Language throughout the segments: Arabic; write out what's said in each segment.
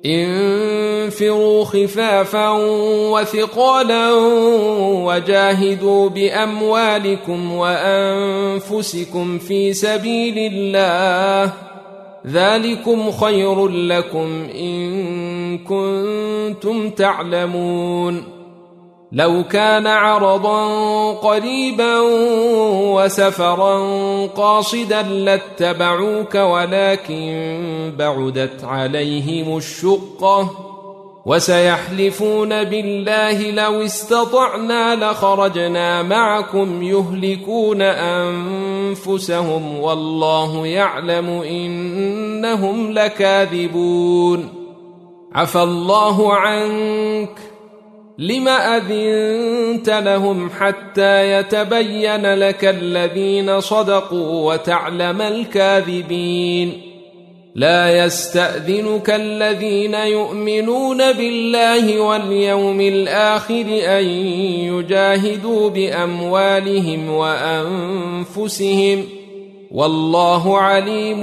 انفروا خفافا وثقالا وجاهدوا بأموالكم وأنفسكم في سبيل الله، ذلكم خير لكم إن كنتم تعلمون. لو كان عرضا قريبا وسفرا قاصدا لاتبعوك ولكن بعدت عليهم الشقة، وسيحلفون بالله لو استطعنا لخرجنا معكم يهلكون أنفسهم والله يعلم إنهم لكاذبون. عفى الله عنك، لم أذنت لهم حتى يتبين لك الذين صدقوا وتعلم الكاذبين. لا يستأذنك الذين يؤمنون بالله واليوم الآخر أن يجاهدوا بأموالهم وأنفسهم، والله عليم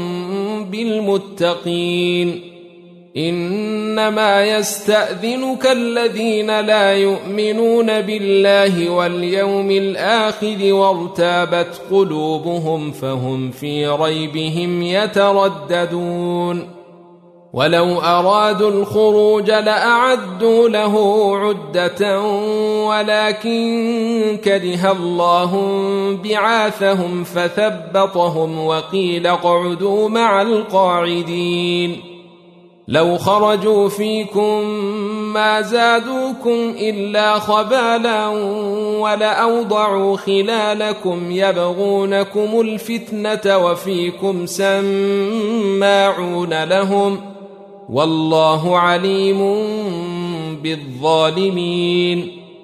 بالمتقين. إنما يستأذنك الذين لا يؤمنون بالله واليوم الآخر وارتابت قلوبهم فهم في ريبهم يترددون. ولو أرادوا الخروج لأعدوا له عدة ولكن كره الله بعاثهم فثبطهم وقيل اقعدوا مع القاعدين. لو خرجوا فيكم ما زادوكم إلا خبالا ولأوضعوا خلالكم يبغونكم الفتنة وفيكم سماعون لهم، والله عليم بالظالمين.